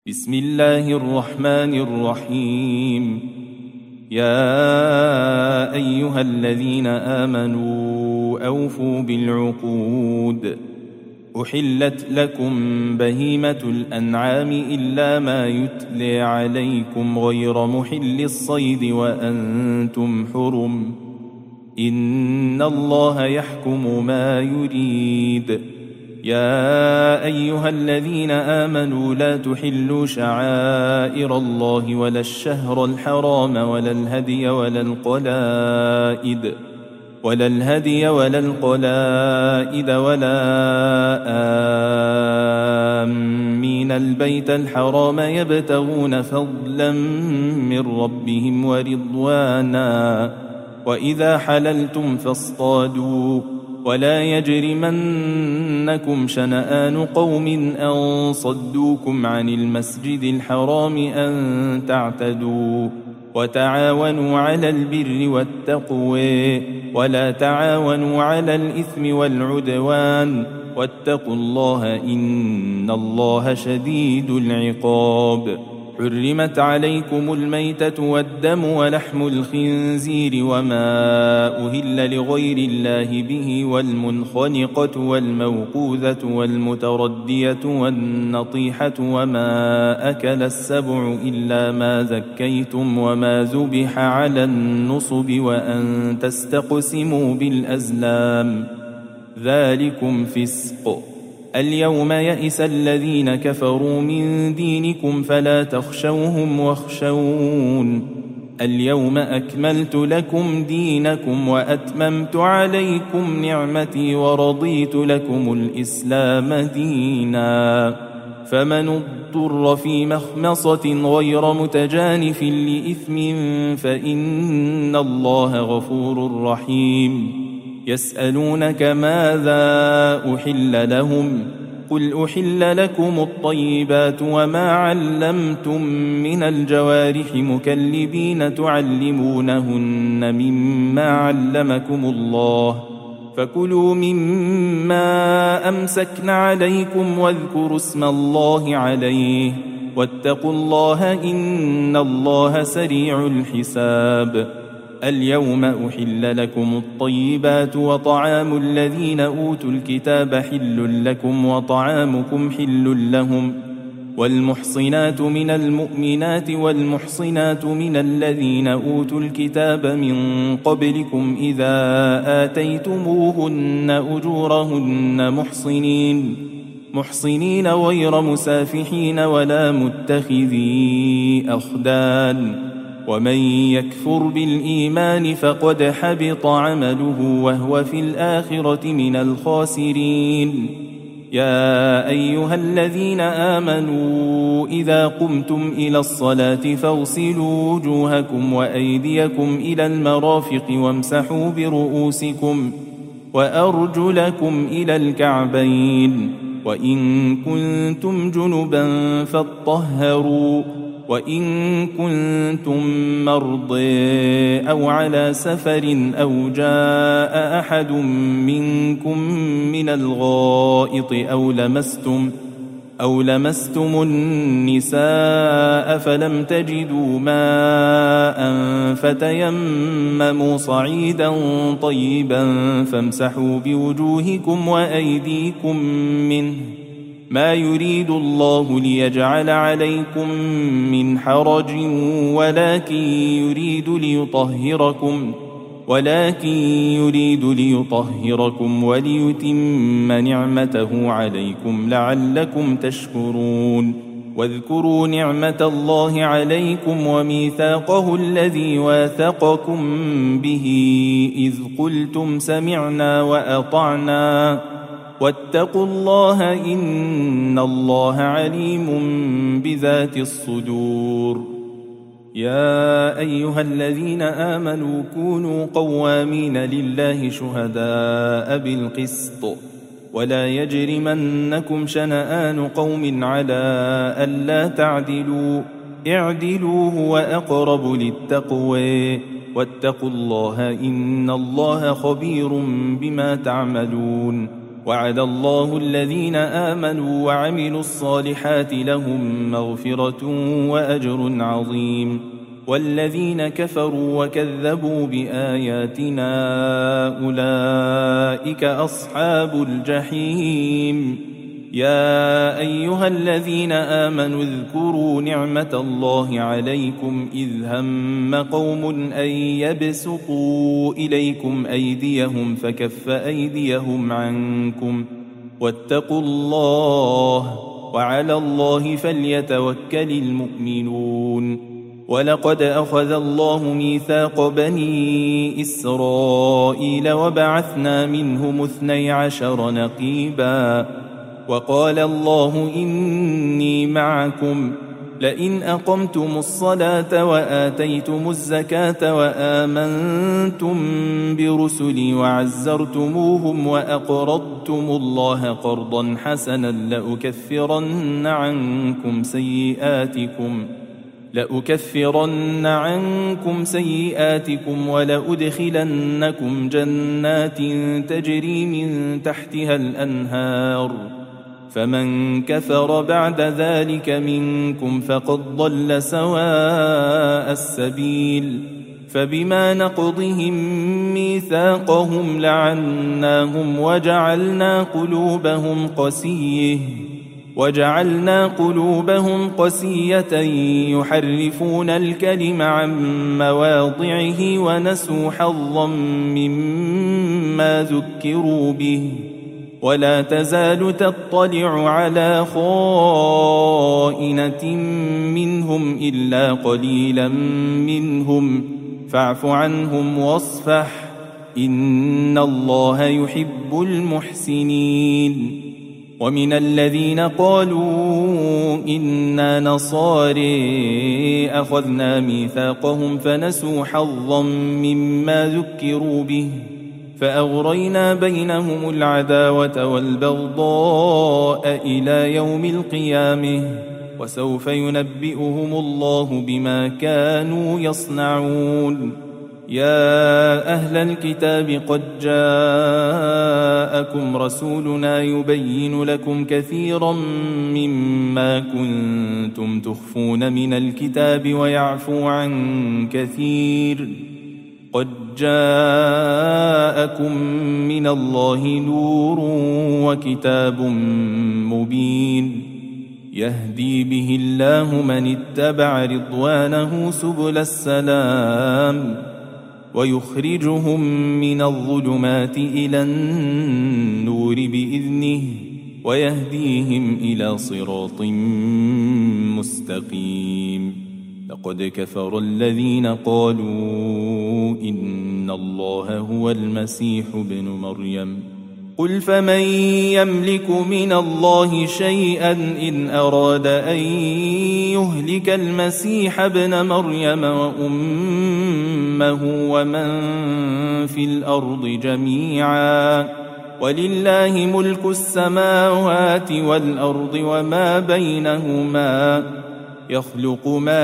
بسم الله الرحمن الرحيم. يا أيها الذين آمنوا أوفوا بالعقود. أحلت لكم بهيمة الأنعام إلا ما يتلى عليكم غير محل الصيد وأنتم حرم. إن الله يحكم ما يريد. يا أيها الذين آمنوا لا تحلوا شعائر الله ولا الشهر الحرام ولا الهدي ولا القلائد ولا آمين البيت الحرام يبتغون فضلا من ربهم ورضوانا. وإذا حللتم فاصطادوا ولا يجرمنكم شنآن قوم أن صدوكم عن المسجد الحرام أن تعتدوا. وتعاونوا على البر والتقوى ولا تعاونوا على الإثم والعدوان واتقوا الله إن الله شديد العقاب. حرمت عليكم الميتة والدم ولحم الخنزير وما أهل لغير الله به والمنخنقة والموقوذة والمتردية والنطيحة وما أكل السبع إلا ما ذكيتم وما ذبح على النصب وأن تستقسموا بالأزلام ذلكم فسق. اليوم يئس الذين كفروا من دينكم فلا تخشوهم واخشون. اليوم أكملت لكم دينكم وأتممت عليكم نعمتي ورضيت لكم الإسلام دينا. فمن اضطر في مخمصة غير متجانف لإثم فإن الله غفور رحيم. يسألونك ماذا أحل لهم قل أحل لكم الطيبات وما علمتم من الجوارح مكلبين تعلمونهن مما علمكم الله فكلوا مما أمسكن عليكم واذكروا اسم الله عليه واتقوا الله إن الله سريع الحساب. اليوم أحل لكم الطيبات وطعام الذين أوتوا الكتاب حل لكم وطعامكم حل لهم. والمحصنات من المؤمنات والمحصنات من الذين أوتوا الكتاب من قبلكم إذا آتيتموهن أجورهن محصنين غير مسافحين ولا متخذي أخدان. ومن يكفر بالإيمان فقد حبط عمله وهو في الآخرة من الخاسرين. يا أيها الذين آمنوا إذا قمتم إلى الصلاة فاغسلوا وجوهكم وأيديكم إلى المرافق وامسحوا برؤوسكم وأرجلكم إلى الكعبين وإن كنتم جنبا فاطهروا وإن كنتم مرضى أو على سفر أو جاء أحد منكم من الغائط أو لمستم النساء فلم تجدوا ماء فتيمموا صعيدا طيبا فامسحوا بوجوهكم وأيديكم منه ما يريد الله ليجعل عليكم من حرج ولكن يريد ليطهركم وليتم نعمته عليكم لعلكم تشكرون. واذكروا نعمة الله عليكم وميثاقه الذي واثقكم به إذ قلتم سمعنا وأطعنا واتقوا الله إن الله عليم بذات الصدور. يا أيها الذين آمنوا كونوا قوامين لله شهداء بالقسط ولا يجرمنكم شنآن قوم على ألا تعدلوا اعدلوا هو أقرب للتقوى واتقوا الله إن الله خبير بما تعملون. وعد الله الذين آمنوا وعملوا الصالحات لهم مغفرة وأجر عظيم والذين كفروا وكذبوا بآياتنا أولئك أصحاب الجحيم يا أيها الذين آمنوا اذكروا نعمة الله عليكم إذ هم قوم أن يبسطوا إليكم أيديهم فكف أيديهم عنكم واتقوا الله وعلى الله فليتوكل المؤمنون ولقد أخذ الله ميثاق بني إسرائيل وبعثنا منهم 12 نقيبا وقال الله إني معكم لئن أقمتم الصلاة وآتيتم الزكاة وآمنتم برسلي وعزرتموهم وأقرضتم الله قرضا حسنا لأكفرن عنكم سيئاتكم ولأدخلنكم جنات تجري من تحتها الأنهار فمن كفر بعد ذلك منكم فقد ضل سواء السبيل فبما نقضهم ميثاقهم لعناهم وجعلنا قلوبهم قسية يحرفون الكلم عن مواضعه ونسوا حظا مما ذكروا به ولا تزال تطلع على خائنة منهم إلا قليلا منهم فاعف عنهم واصفح إن الله يحب المحسنين ومن الذين قالوا إنا نصارى أخذنا ميثاقهم فنسوا حظا مما ذكروا به فأغرينا بينهم العداوة والبغضاء إلى يوم القيامة وسوف ينبئهم الله بما كانوا يصنعون يا أهل الكتاب قد جاءكم رسولنا يبين لكم كثيرا مما كنتم تخفون من الكتاب ويعفو عن كثير قد جاءكم من الله نور وكتاب مبين يهدي به الله من اتبع رضوانه سبل السلام ويخرجهم من الظلمات إلى النور بإذنه ويهديهم إلى صراط مستقيم لقد كفر الذين قالوا إن الله هو المسيح ابن مريم قل فمن يملك من الله شيئا إن أراد أن يهلك المسيح ابن مريم وأمه ومن في الأرض جميعا ولله ملك السماوات والأرض وما بينهما يخلق ما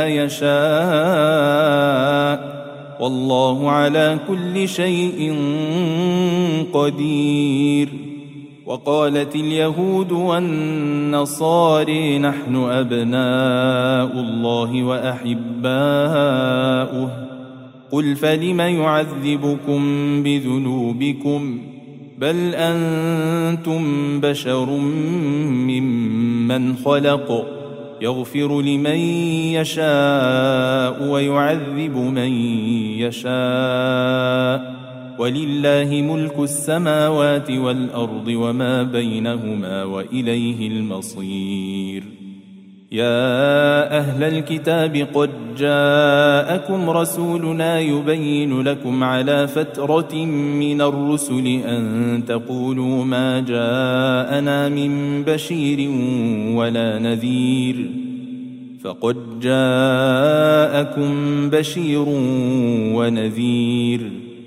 يشاء والله على كل شيء قدير وقالت اليهود والنصارى نحن أبناء الله وأحباؤه قل فلم يعذبكم بذنوبكم بل أنتم بشر ممن خلق يغفر لمن يشاء ويعذب من يشاء ولله ملك السماوات والأرض وما بينهما وإليه المصير يا أهل الكتاب قد جاءكم رسولنا يبين لكم على فترة من الرسل أن تقولوا ما جاءنا من بشير ولا نذير فقد جاءكم بشير ونذير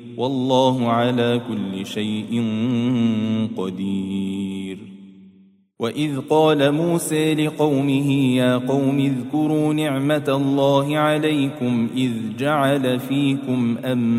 والله على كل شيء قدير وإذ قال موسى لقومه يا قوم اذكروا نعمة الله عليكم إذ جعل فيكم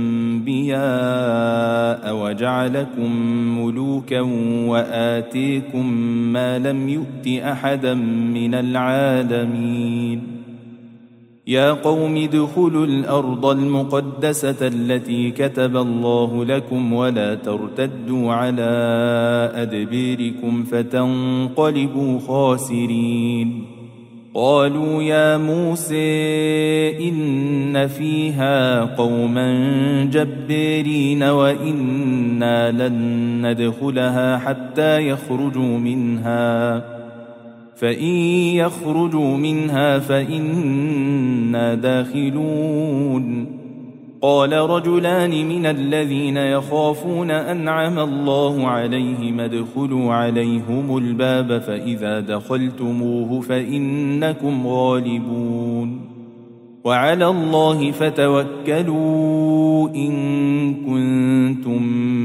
أنبياء وجعلكم ملوكا وآتيكم ما لم يؤت أحدا من العالمين يا قوم ادخلوا الأرض المقدسة التي كتب الله لكم ولا ترتدوا على أدبيركم فتنقلبوا خاسرين قالوا يا موسى إن فيها قوما جبارين وإنا لن ندخلها حتى يخرجوا منها فإن يخرجوا منها فإنا داخلون قال رجلان من الذين يخافون أنعم الله عليهم ادخلوا عليهم الباب فإذا دخلتموه فإنكم غالبون وعلى الله فتوكلوا إن كنتم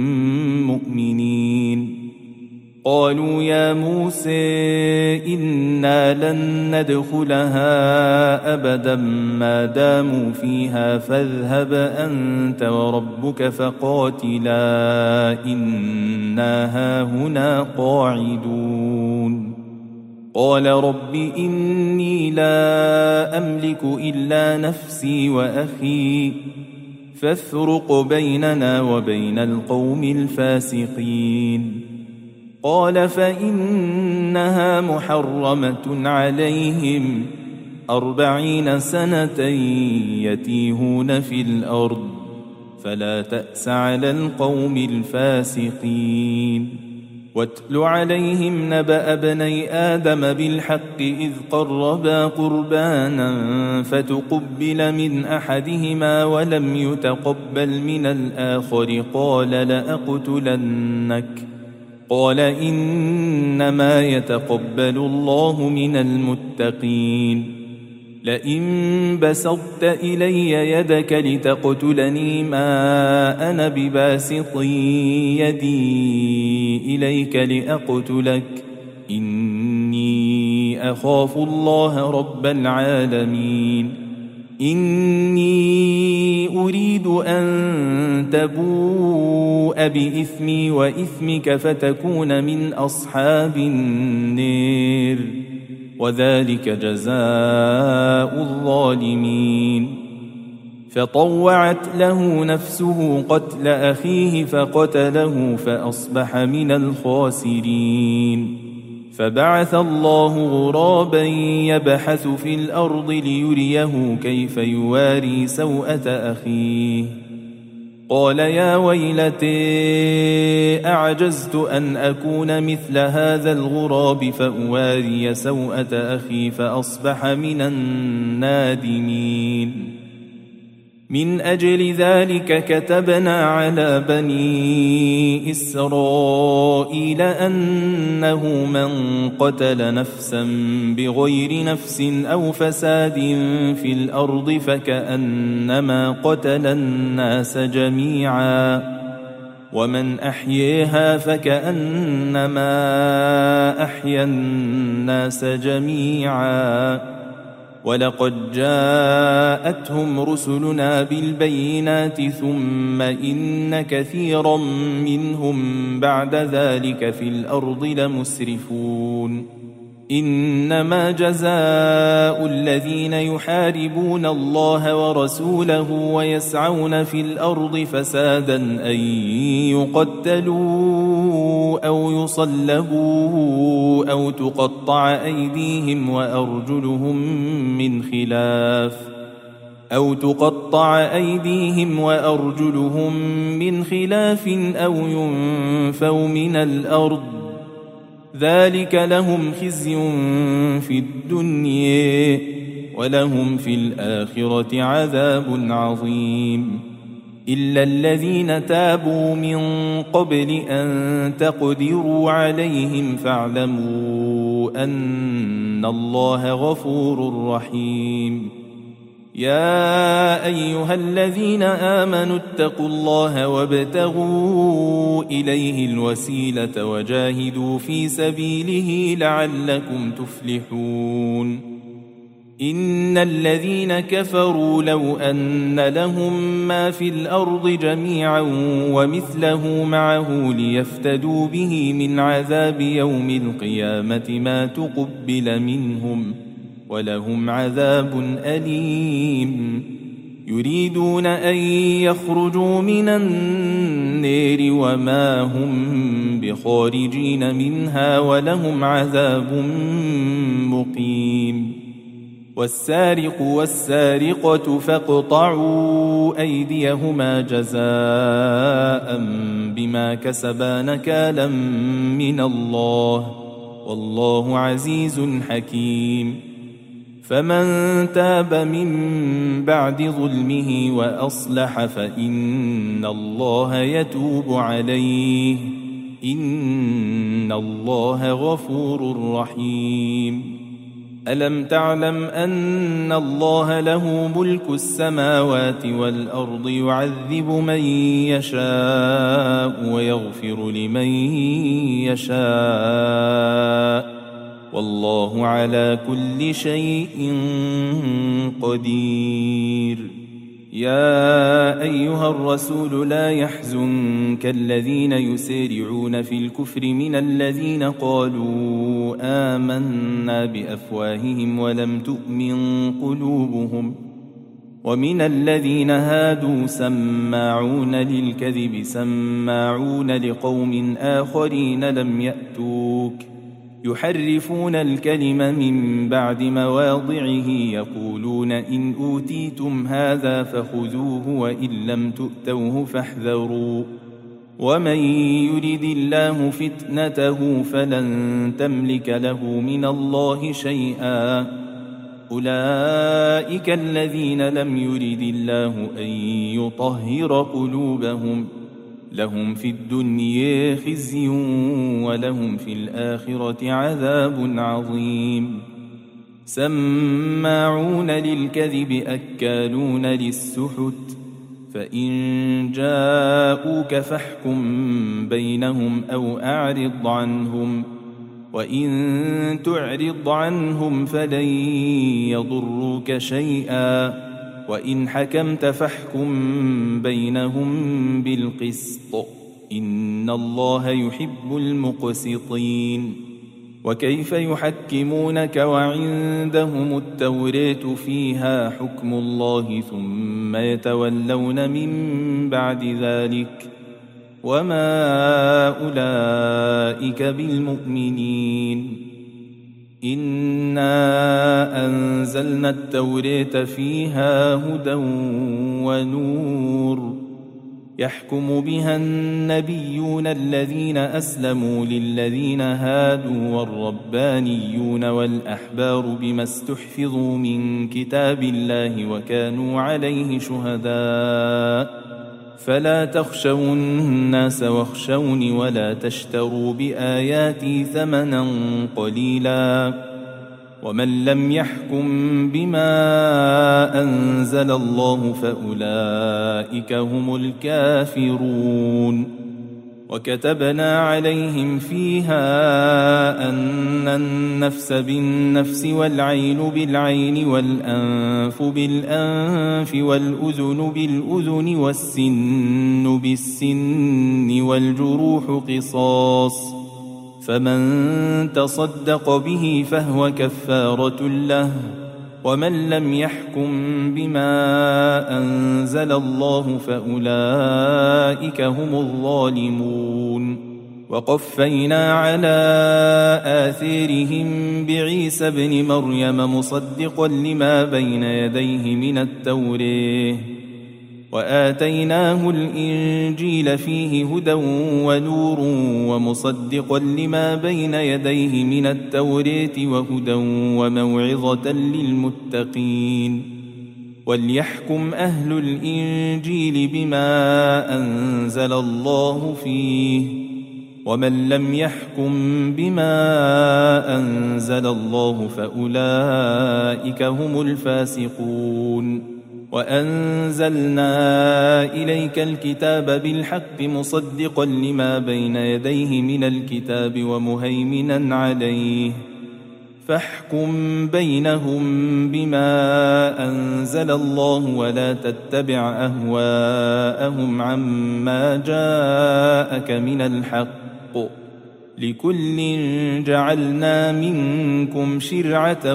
مؤمنين قالوا يا موسى إنا لن ندخلها أبدا ما داموا فيها فاذهب أنت وربك فقاتلا إنا هاهنا قاعدون قال رب إني لا أملك إلا نفسي وأخي فافرق بيننا وبين القوم الفاسقين قال فإنها محرمة عليهم 40 سنة يتيهون في الأرض فلا تأس على القوم الفاسقين واتل عليهم نبأ ابني آدم بالحق إذ قربا قربانا فتقبل من أحدهما ولم يتقبل من الآخر قال لأقتلنك قال إنما يتقبل الله من المتقين لئن بسطت إلي يدك لتقتلني ما أنا بباسط يدي إليك لأقتلك إني أخاف الله رب العالمين إني أريد أن تبوء بإثمي وإثمك فتكون من أصحاب النار وذلك جزاء الظالمين فطوعت له نفسه قتل أخيه فقتله فأصبح من الخاسرين فبعث الله غرابا يبحث في الأرض ليريه كيف يواري سوءة أخيه قال يا ويلتي أعجزت أن أكون مثل هذا الغراب فأواري سوءة أخي فأصبح من النادمين من أجل ذلك كتبنا على بني إسرائيل أنه من قتل نفسا بغير نفس أو فساد في الأرض فكأنما قتل الناس جميعا ومن أحييها فكأنما أحيا الناس جميعا ولقد جاءتهم رسلنا بالبينات ثم إن كثيرا منهم بعد ذلك في الأرض لمسرفون إنما جزاء الذين يحاربون الله ورسوله ويسعون في الأرض فسادا أن يقتلوا أو يصلبوا أو تقطع أيديهم وأرجلهم من خلاف أو ينفوا من الأرض ذلك لهم خزي في الدنيا ولهم في الآخرة عذاب عظيم إلا الذين تابوا من قبل أن تقدروا عليهم فاعلموا أن الله غفور رحيم يا أيها الذين آمنوا اتقوا الله وابتغوا إليه الوسيلة وجاهدوا في سبيله لعلكم تفلحون إن الذين كفروا لو أن لهم ما في الأرض جميعا ومثله معه ليفتدوا به من عذاب يوم القيامة ما تقبل منهم ولهم عذاب أليم يريدون أن يخرجوا من النار وما هم بخارجين منها ولهم عذاب مقيم والسارق والسارقة فاقطعوا أيديهما جزاء بما كسبا نكالا من الله والله عزيز حكيم فمن تاب من بعد ظلمه وأصلح فإن الله يتوب عليه إن الله غفور رحيم ألم تعلم أن الله له ملك السماوات والأرض يعذب من يشاء ويغفر لمن يشاء والله على كل شيء قدير يا أيها الرسول لا يحزنك الذين يسارعون في الكفر من الذين قالوا آمنا بأفواههم ولم تؤمن قلوبهم ومن الذين هادوا سماعون للكذب سماعون لقوم آخرين لم يأتوك يحرفون الكلم من بعد مواضعه يقولون إن أوتيتم هذا فخذوه وإن لم تؤتوه فاحذروا ومن يرد الله فتنته فلن تملك له من الله شيئا أولئك الذين لم يرد الله أن يطهر قلوبهم لهم في الدنيا خزي ولهم في الآخرة عذاب عظيم سماعون للكذب أكالون للسحت فإن جاءوك فاحكم بينهم أو أعرض عنهم وإن تعرض عنهم فلن يضروك شيئا وإن حكمت فاحكم بينهم بالقسط إن الله يحب المقسطين وكيف يحكمونك وعندهم التوراة فيها حكم الله ثم يتولون من بعد ذلك وما أولئك بالمؤمنين إنا أنزلنا التوراة فيها هدى ونور يحكم بها النبيون الذين أسلموا للذين هادوا والربانيون والأحبار بما استحفظوا من كتاب الله وكانوا عليه شهداء فلا تخشوا الناس واخشوني ولا تشتروا بآياتي ثمنا قليلا ومن لم يحكم بما أنزل الله فأولئك هم الكافرون وكتبنا عليهم فيها أن النفس بالنفس والعين بالعين والأنف بالأنف والأذن بالأذن والسن بالسن والجروح قصاص فمن تصدق به فهو كفارة له ومن لم يحكم بما أنزل الله فأولئك هم الظالمون وقفينا على آثارهم بعيسى ابن مريم مصدقا لما بين يديه من التوراة وآتيناه الإنجيل فيه هدى ونور ومصدقا لما بين يديه من التوراة وهدى وموعظة للمتقين وليحكم أهل الإنجيل بما أنزل الله فيه ومن لم يحكم بما أنزل الله فأولئك هم الفاسقون وأنزلنا إليك الكتاب بالحق مصدقا لما بين يديه من الكتاب ومهيمنا عليه فاحكم بينهم بما أنزل الله ولا تتبع أهواءهم عما جاءك من الحق لكل جعلنا منكم شرعة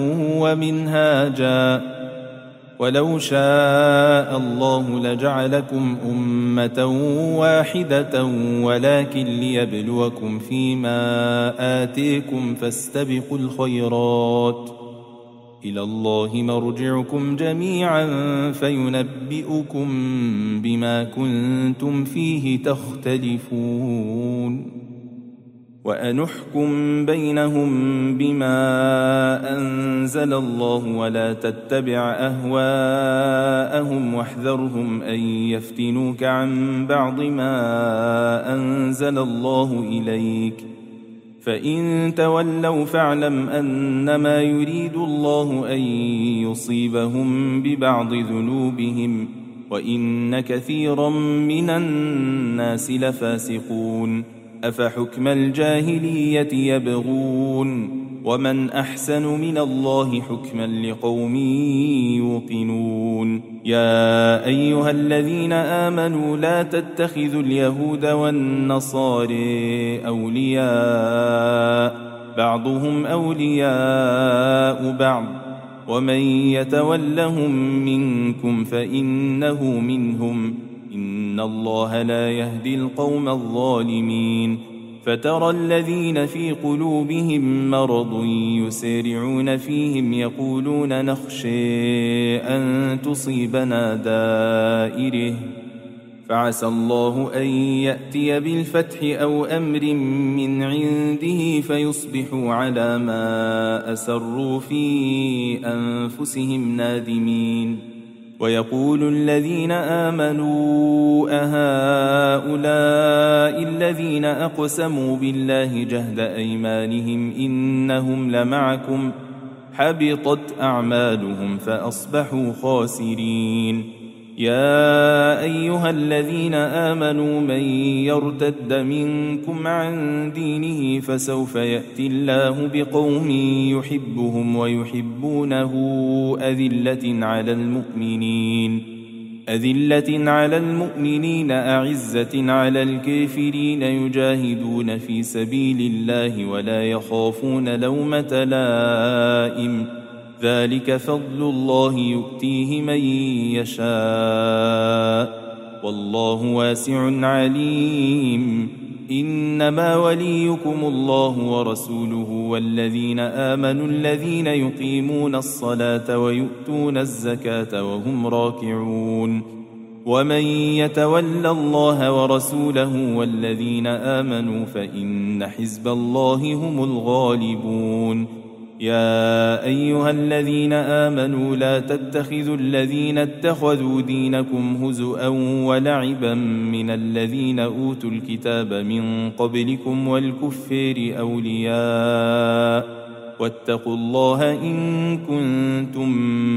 ومنهاجا ولو شاء الله لجعلكم أمة واحدة ولكن ليبلوكم فيما آتيكم فاستبقوا الخيرات إلى الله مرجعكم جميعا فينبئكم بما كنتم فيه تختلفون وأنحكم بينهم بما أنزل الله ولا تتبع أهواءهم واحذرهم أن يفتنوك عن بعض ما أنزل الله إليك فإن تولوا فاعلم أنما يريد الله أن يصيبهم ببعض ذنوبهم وإن كثيرا من الناس لفاسقون أفحكم الجاهلية يبغون ومن أحسن من الله حكما لقوم يوقنون يا أيها الذين آمنوا لا تتخذوا اليهود والنصارى أولياء بعضهم أولياء بعض ومن يتولهم منكم فإنه منهم إن الله لا يهدي القوم الظالمين فترى الذين في قلوبهم مرض يسارعون فيهم يقولون نخشى أن تصيبنا دائرة فعسى الله أن يأتي بالفتح أو أمر من عنده فيصبحوا على ما أسروا في أنفسهم نادمين ويقول الذين آمنوا أهؤلاء الذين أقسموا بالله جهد أيمانهم إنهم لمعكم حبطت أعمالهم فأصبحوا خاسرين يا أيها الذين آمنوا من يرتد منكم عن دينه فسوف يأتي الله بقوم يحبهم ويحبونه أذلة على المؤمنين أعزة على الكافرين يجاهدون في سبيل الله ولا يخافون لومة لائم ذلك فضل الله يؤتيه من يشاء والله واسع عليم إنما وليكم الله ورسوله والذين آمنوا الذين يقيمون الصلاة ويؤتون الزكاة وهم راكعون ومن يتول الله ورسوله والذين آمنوا فإن حزب الله هم الغالبون يا أيها الذين آمنوا لا تتخذوا الذين اتخذوا دينكم هزؤا ولعبا من الذين أوتوا الكتاب من قبلكم والكفار أولياء واتقوا الله إن كنتم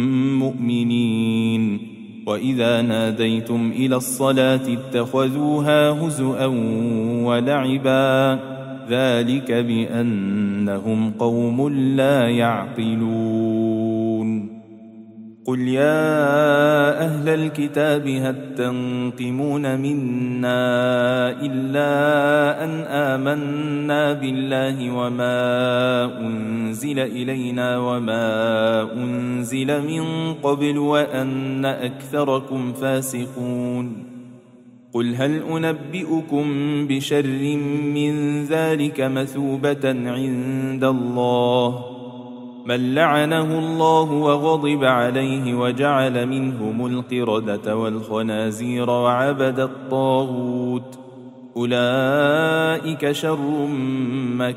مؤمنين وإذا ناديتم إلى الصلاة اتخذوها هزؤا ولعبا ذلك بأنهم قوم لا يعقلون قل يا أهل الكتاب هل تنقمون منا إلا أن آمنا بالله وما أنزل إلينا وما أنزل من قبل وأن أكثركم فاسقون قل هل أنبئكم بشر من ذلك مثوبة عند الله من لعنه الله وغضب عليه وجعل منهم القردة والخنازير وعبد الطاغوت أولئك شر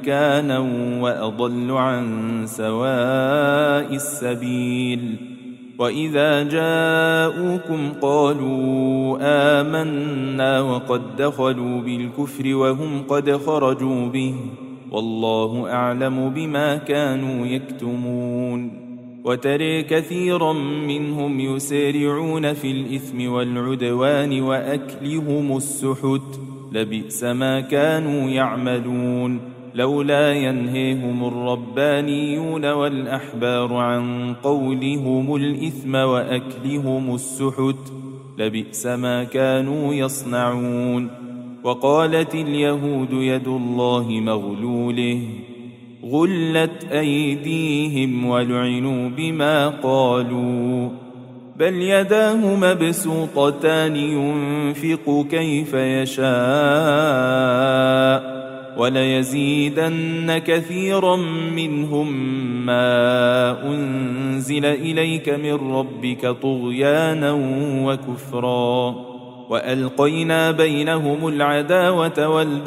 مكانا وأضل عن سواء السبيل وإذا جاءوكم قالوا آمنا وقد دخلوا بالكفر وهم قد خرجوا به والله أعلم بما كانوا يكتمون وترى كثيرا منهم يسارعون في الإثم والعدوان وأكلهم السحت لبئس ما كانوا يعملون لولا ينهيهم الربانيون والأحبار عن قولهم الإثم وأكلهم السحت لبئس ما كانوا يصنعون وقالت اليهود يد الله مغلوله غلت أيديهم ولعنوا بما قالوا بل يداه مبسوطتان ينفق كيف يشاء وليزيدن كثيرا منهم ما أنزل إليك من ربك طغيانا وكفرا وألقينا بينهم العداوة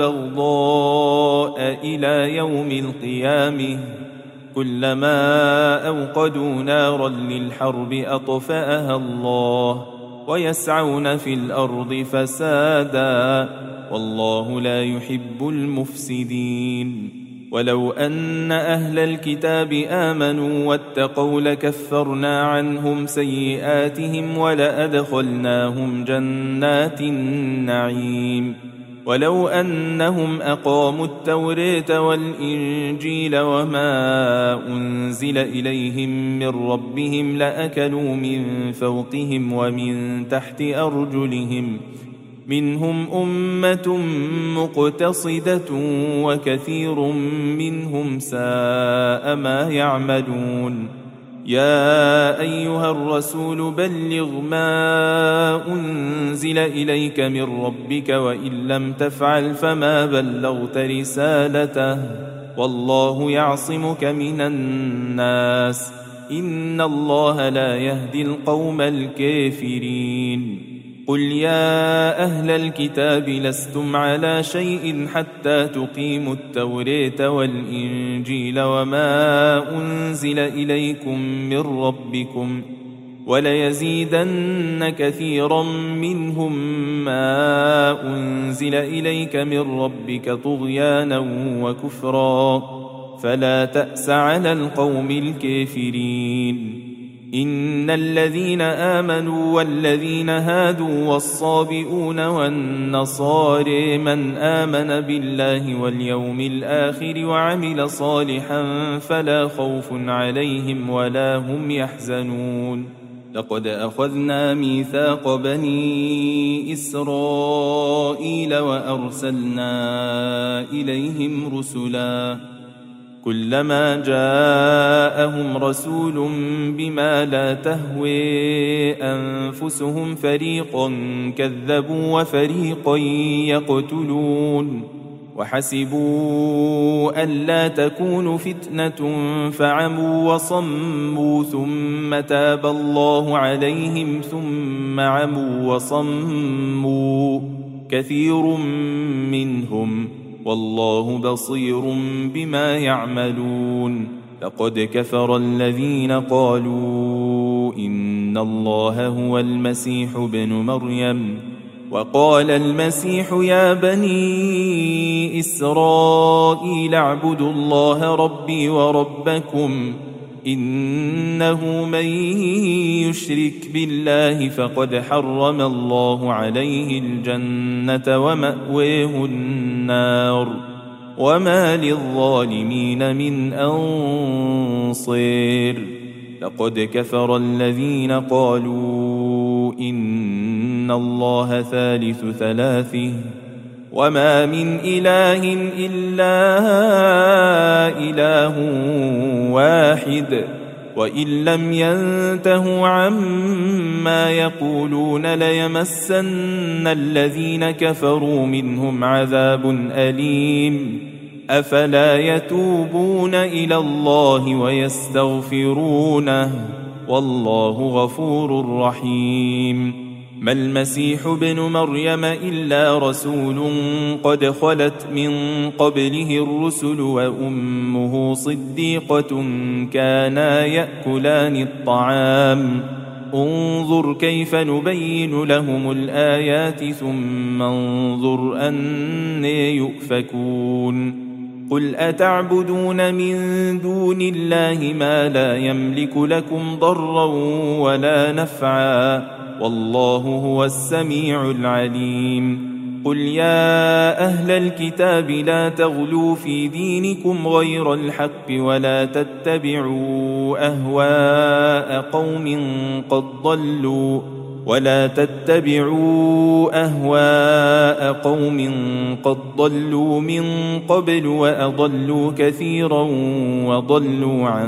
والبغضاء إلى يوم القيامة كلما أوقدوا نارا للحرب أطفأها الله ويسعون في الأرض فسادا والله لا يحب المفسدين ولو أن أهل الكتاب آمنوا واتقوا لكفرنا عنهم سيئاتهم ولأدخلناهم جنات النعيم ولو أنهم أقاموا التوراة والإنجيل وما أنزل إليهم من ربهم لأكلوا من فوقهم ومن تحت أرجلهم منهم أمة مقتصدة وكثير منهم ساء ما يعملون يا أيها الرسول بلغ ما أنزل إليك من ربك وإن لم تفعل فما بلغت رسالته والله يعصمك من الناس إن الله لا يهدي القوم الكافرين قل يا أهل الكتاب لستم على شيء حتى تقيموا التوراة والإنجيل وما أنزل إليكم من ربكم وليزيدن كثيرا منهم ما أنزل إليك من ربك طغيانا وكفرا فلا تأس على القوم الكافرين إن الذين آمنوا والذين هادوا والصابئون والنصارى من آمن بالله واليوم الآخر وعمل صالحا فلا خوف عليهم ولا هم يحزنون لقد أخذنا ميثاق بني إسرائيل وأرسلنا إليهم رسلا كلما جاءهم رسول بما لا تهوي أنفسهم فريقا كذبوا وفريقا يقتلون وحسبوا ألا تكون فتنة فعموا وصموا ثم تاب الله عليهم ثم عموا وصموا كثير منهم والله بصير بما يعملون لقد كفر الذين قالوا إن الله هو المسيح ابن مريم وقال المسيح يا بني إسرائيل اعبدوا الله ربي وربكم إنه من يشرك بالله فقد حرم الله عليه الجنة ومأواه النار وما للظالمين من أنصير لقد كفر الذين قالوا إن الله ثالث ثلاثه وما من إله إلا إله واحد وإن لم ينتهوا عما يقولون ليمسن الذين كفروا منهم عذاب أليم أفلا يتوبون إلى الله ويستغفرونه والله غفور رحيم ما المسيح ابن مريم إلا رسول قد خلت من قبله الرسل وأمه صديقة كانا يأكلان الطعام انظر كيف نبين لهم الآيات ثم انظر أنى يؤفكون قل أتعبدون من دون الله ما لا يملك لكم ضرا ولا نفعا والله هو السميع العليم قل يا أهل الكتاب لا تغلوا في دينكم غير الحق ولا تتبعوا أهواء قوم قد ضلوا من قبل وأضلوا كثيرا وضلوا عن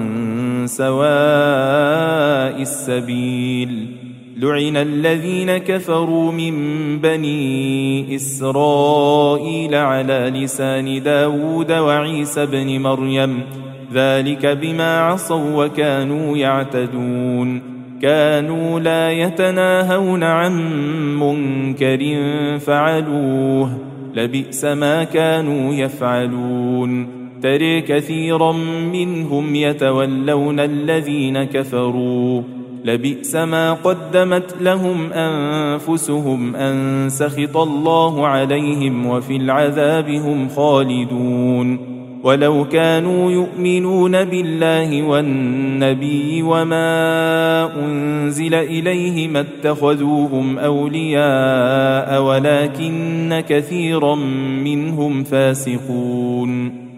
سواء السبيل لعن الذين كفروا من بني إسرائيل على لسان داود وعيسى بن مريم ذلك بما عصوا وكانوا يعتدون كانوا لا يتناهون عن منكر فعلوه لبئس ما كانوا يفعلون ترى كثيرا منهم يتولون الذين كفروا لبئس ما قدمت لهم أنفسهم أن سخط الله عليهم وفي العذاب هم خالدون ولو كانوا يؤمنون بالله والنبي وما أنزل إليه ما اتخذوهم أولياء ولكن كثيرا منهم فاسقون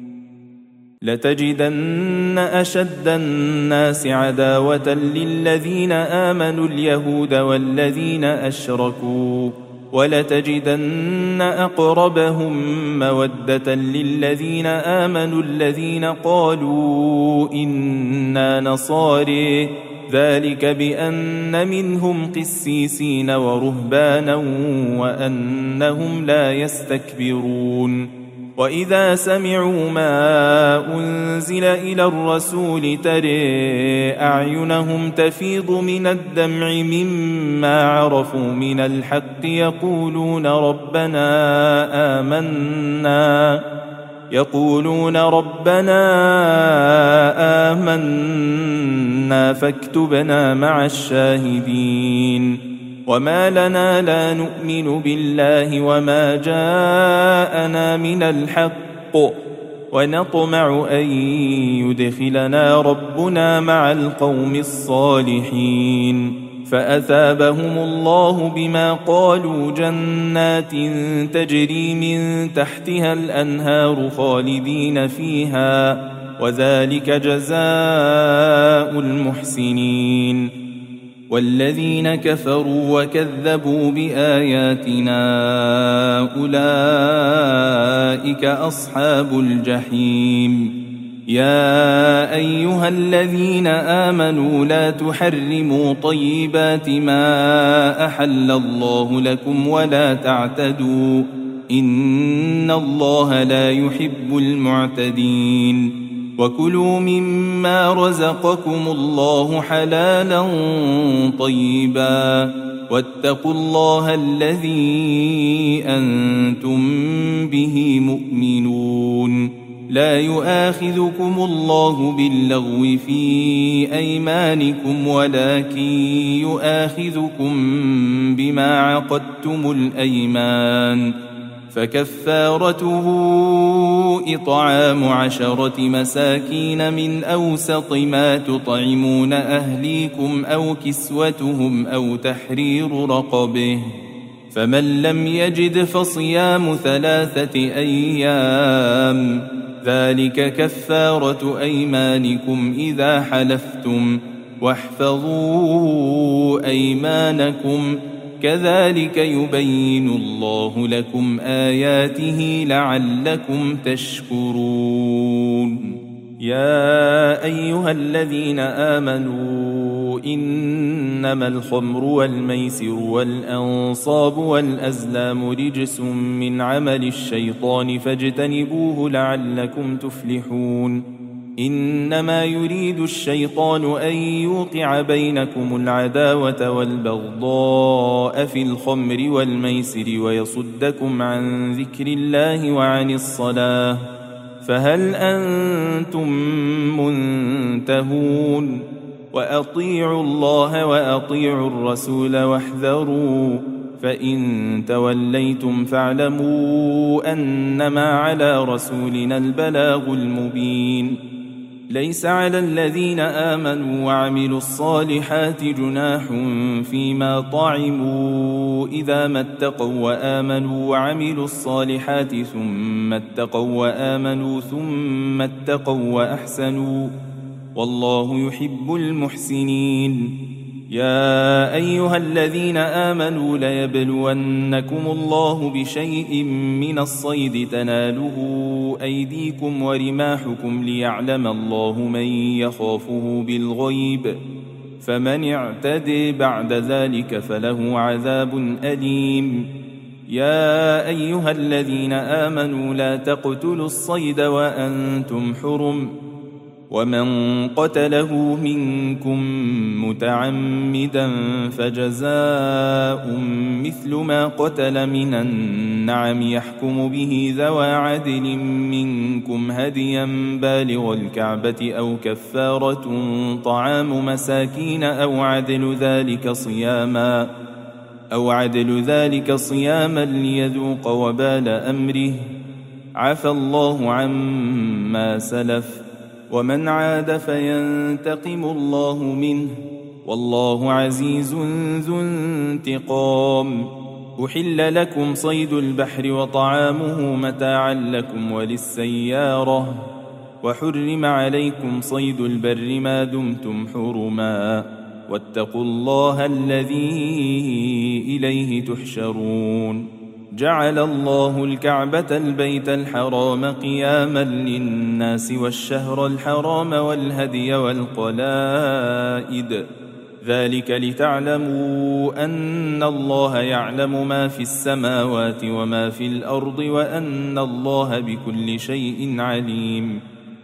لتجدن أشد الناس عداوة للذين آمنوا اليهود والذين أشركوا ولتجدن أقربهم مودة للذين آمنوا الذين قالوا إنا نصارى ذلك بأن منهم قسيسين ورهبانا وأنهم لا يستكبرون وإذا سمعوا ما أنزل إلى الرسول ترى أعينهم تفيض من الدمع مما عرفوا من الحق يقولون ربنا آمنا فاكتبنا مع الشاهدين وما لنا لا نؤمن بالله وما جاءنا من الحق ونطمع أن يدخلنا ربنا مع القوم الصالحين فأثابهم الله بما قالوا جنات تجري من تحتها الأنهار خالدين فيها وذلك جزاء المحسنين والذين كفروا وكذبوا بآياتنا أولئك أصحاب الجحيم يا أيها الذين آمنوا لا تحرموا طيبات ما أحل الله لكم ولا تعتدوا إن الله لا يحب المعتدين وكلوا مما رزقكم الله حلالا طيبا واتقوا الله الذي أنتم به مؤمنون لا يؤاخذكم الله باللغو في أيمانكم ولكن يؤاخذكم بما عقدتم الأيمان فكفارته إطعام 10 مساكين من أوسط ما تطعمون أهليكم أو كسوتهم أو تحرير رقبه فمن لم يجد فصيام 3 أيام ذلك كفارة أيمانكم إذا حلفتم واحفظوا أيمانكم كذلك يبين الله لكم آياته لعلكم تشكرون يا أيها الذين آمنوا إنما الخمر والميسر والأنصاب والأزلام رجس من عمل الشيطان فاجتنبوه لعلكم تفلحون إنما يريد الشيطان أن يوقع بينكم العداوة والبغضاء في الخمر والميسر ويصدكم عن ذكر الله وعن الصلاة فهل أنتم منتهون وأطيعوا الله وأطيعوا الرسول واحذروا فإن توليتم فاعلموا أنما على رسولنا البلاغ المبين ليس على الذين آمنوا وعملوا الصالحات جناح فيما طعموا إذا ما اتقوا وآمنوا وعملوا الصالحات ثم اتقوا وآمنوا ثم اتقوا وأحسنوا والله يحب المحسنين يا أيها الذين آمنوا ليبلونكم الله بشيء من الصيد تناله أيديكم ورماحكم ليعلم الله من يخافه بالغيب فمن اعتدي بعد ذلك فله عذاب أليم يا أيها الذين آمنوا لا تقتلوا الصيد وأنتم حرم ومن قتله منكم متعمدا فجزاء مثل ما قتل من النعم يحكم به ذوى عدل منكم هديا بالغ الكعبة أو كفارة طعام مساكين أو عدل ذلك صياما ليذوق وبال أمره عفى الله عما سلف ومن عاد فينتقم الله منه والله عزيز ذو انتقام أحل لكم صيد البحر وطعامه متاعا لكم وللسيارة وحرم عليكم صيد البر ما دمتم حرما واتقوا الله الذي إليه تحشرون جعل الله الكعبة البيت الحرام قياما للناس والشهر الحرام والهدي والقلائد ذلك لتعلموا أن الله يعلم ما في السماوات وما في الأرض وأن الله بكل شيء عليم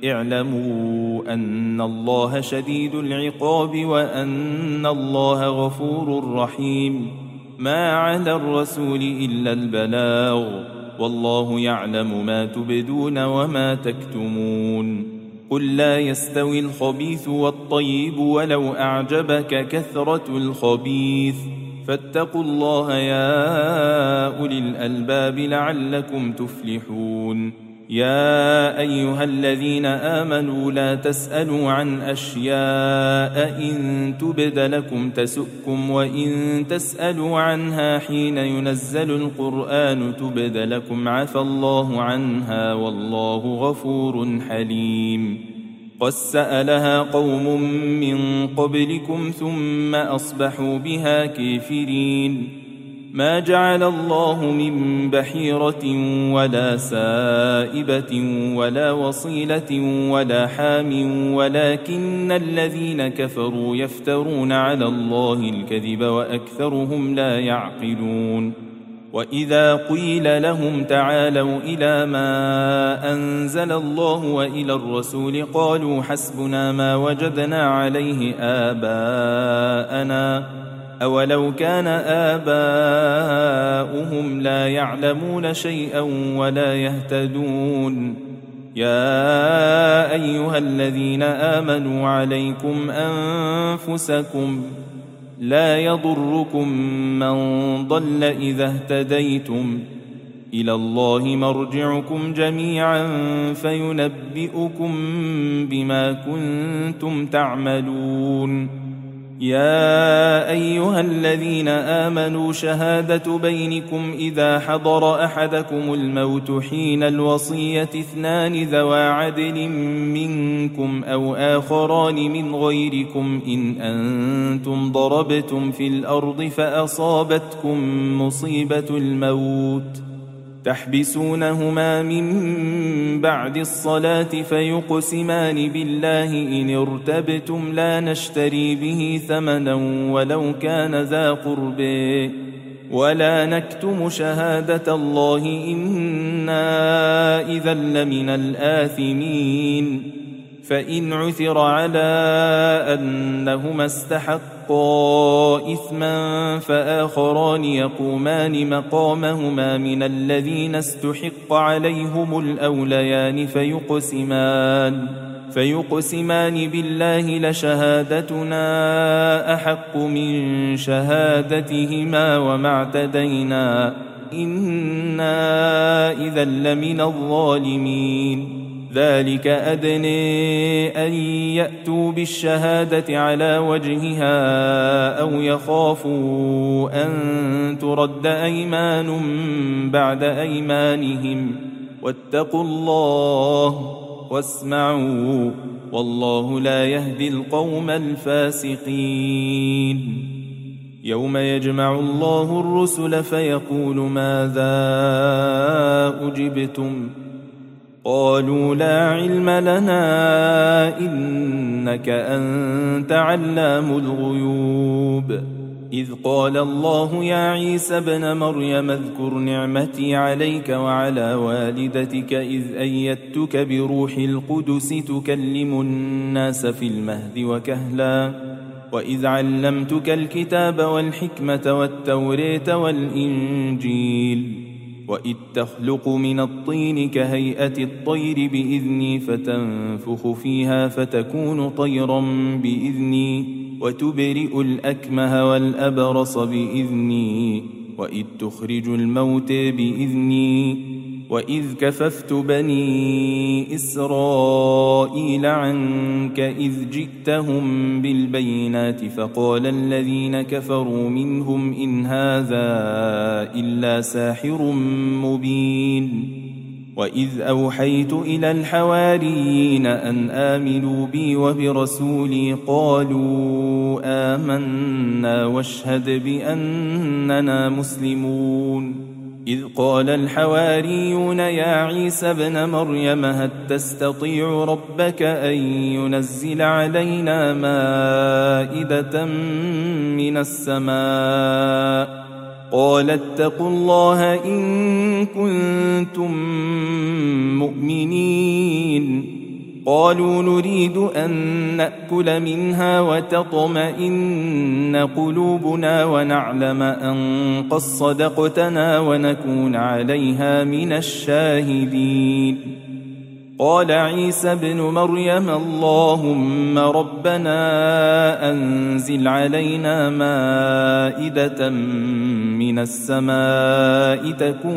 اعلموا أن الله شديد العقاب وأن الله غفور رحيم ما على الرسول إلا البلاغ والله يعلم ما تبدون وما تكتمون قل لا يستوي الخبيث والطيب ولو أعجبك كثرة الخبيث فاتقوا الله يا أولي الألباب لعلكم تفلحون يا أيها الذين آمنوا لا تسألوا عن أشياء إن تبد لكم تسؤكم وإن تسألوا عنها حين ينزل القرآن تبد لكم عفى الله عنها والله غفور حليم قد سألها قوم من قبلكم ثم أصبحوا بها كافرين ما جعل الله من بحيرة ولا سائبة ولا وصيلة ولا حام ولكن الذين كفروا يفترون على الله الكذب وأكثرهم لا يعقلون وإذا قيل لهم تعالوا إلى ما أنزل الله وإلى الرسول قالوا حسبنا ما وجدنا عليه آباءنا أولو كان آباؤهم لا يعلمون شيئا ولا يهتدون يا أيها الذين آمنوا عليكم أنفسكم لا يضركم من ضل إذا اهتديتم إلى الله مرجعكم جميعا فينبئكم بما كنتم تعملون يا أيها الذين آمنوا شهادة بينكم إذا حضر أحدكم الموت حين الوصية اثنان ذوى عدل منكم أو آخران من غيركم إن أنتم ضربتم في الأرض فأصابتكم مصيبة الموت تحبسونهما من بعد الصلاة فيقسمان بالله إن ارتبتم لا نشتري به ثمنا ولو كان ذا قربى ولا نكتم شهادة الله إنا إذا لمن الآثمين فإن عثر على أنهما استحقا إثما فآخران يقومان مقامهما من الذين استحق عليهم الأوليان فيقسمان بالله لشهادتنا أحق من شهادتهما وما اعتدينا إنا إذا لمن الظالمين. ذلك أدنى أن يأتوا بالشهادة على وجهها أو يخافوا أن ترد أيمان بعد أيمانهم واتقوا الله واسمعوا والله لا يهدي القوم الفاسقين. يوم يجمع الله الرسل فيقول ماذا أجبتم قالوا لا علم لنا إنك أنت علام الغيوب. إذ قال الله يا عيسى ابن مريم اذكر نعمتي عليك وعلى والدتك إذ أيدتك بروح القدس تكلم الناس في المهد وكهلا وإذ علمتك الكتاب والحكمة والتوراة والإنجيل وإذ تخلق من الطين كهيئة الطير بإذني فتنفخ فيها فتكون طيرا بإذني وتبرئ الأكمه والأبرص بإذني وإذ تخرج الموت بإذني وإذ كففت بني إسرائيل عنك إذ جئتهم بالبينات فقال الذين كفروا منهم إن هذا إلا ساحر مبين. وإذ أوحيت إلى الحواريين أن آمنوا بي وبرسولي قالوا آمنا واشهد بأننا مسلمون. إذ قال الحواريون يا عيسى ابن مريم هل تستطيع ربك أن ينزل علينا مائدة من السماء قال اتقوا الله إن كنتم مؤمنين. قالوا نريد أن نأكل منها وتطمئن قلوبنا ونعلم أن قد صدقتنا ونكون عليها من الشاهدين. قال عيسى ابن مريم اللهم ربنا أنزل علينا مائدة من السماء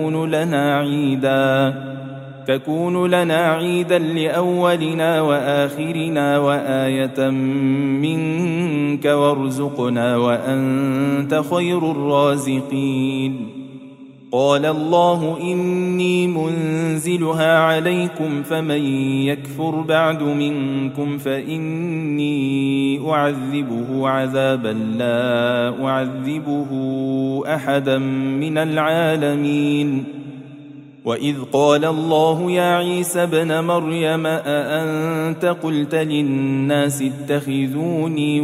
تكون لنا عيدا لأولنا وآخرنا وآية منك وارزقنا وأنت خير الرازقين. قال الله إني منزلها عليكم فمن يكفر بعد منكم فإني أعذبه عذابا لا أعذبه أحدا من العالمين. وإذ قال الله يا عيسى ابن مريم أأنت قلت للناس اتخذوني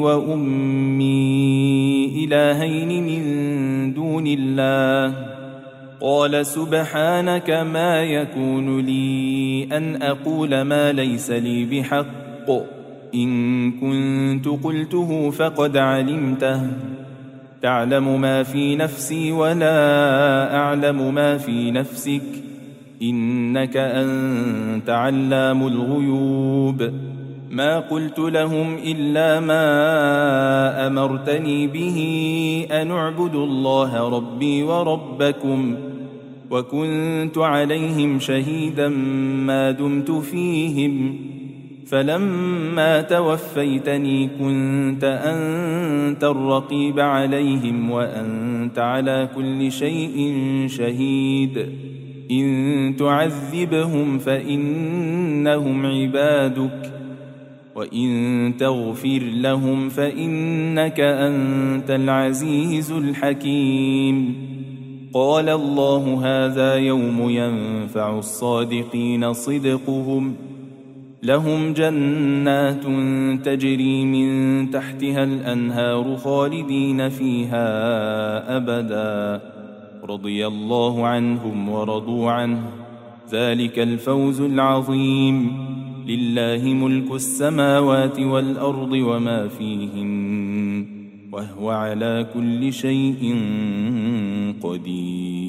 وأمي إلهين من دون الله قال سبحانك ما يكون لي أن أقول ما ليس لي بحق إن كنت قلته فقد علمته تعلم ما في نفسي ولا أعلم ما في نفسك إنك أنت علام الغيوب. ما قلت لهم إلا ما أمرتني به أن اعبدوا الله ربي وربكم وكنت عليهم شهيدا ما دمت فيهم فلما توفيتني كنت أنت الرقيب عليهم وأنت على كل شيء شهيد. إن تعذبهم فإنهم عبادك وإن تغفر لهم فإنك أنت العزيز الحكيم. قال الله هذا يوم ينفع الصادقين صدقهم لهم جنات تجري من تحتها الأنهار خالدين فيها أبدا رضي الله عنهم ورضوا عنه ذلك الفوز العظيم. لله ملك السماوات والأرض وما فيهن وهو على كل شيء قدير.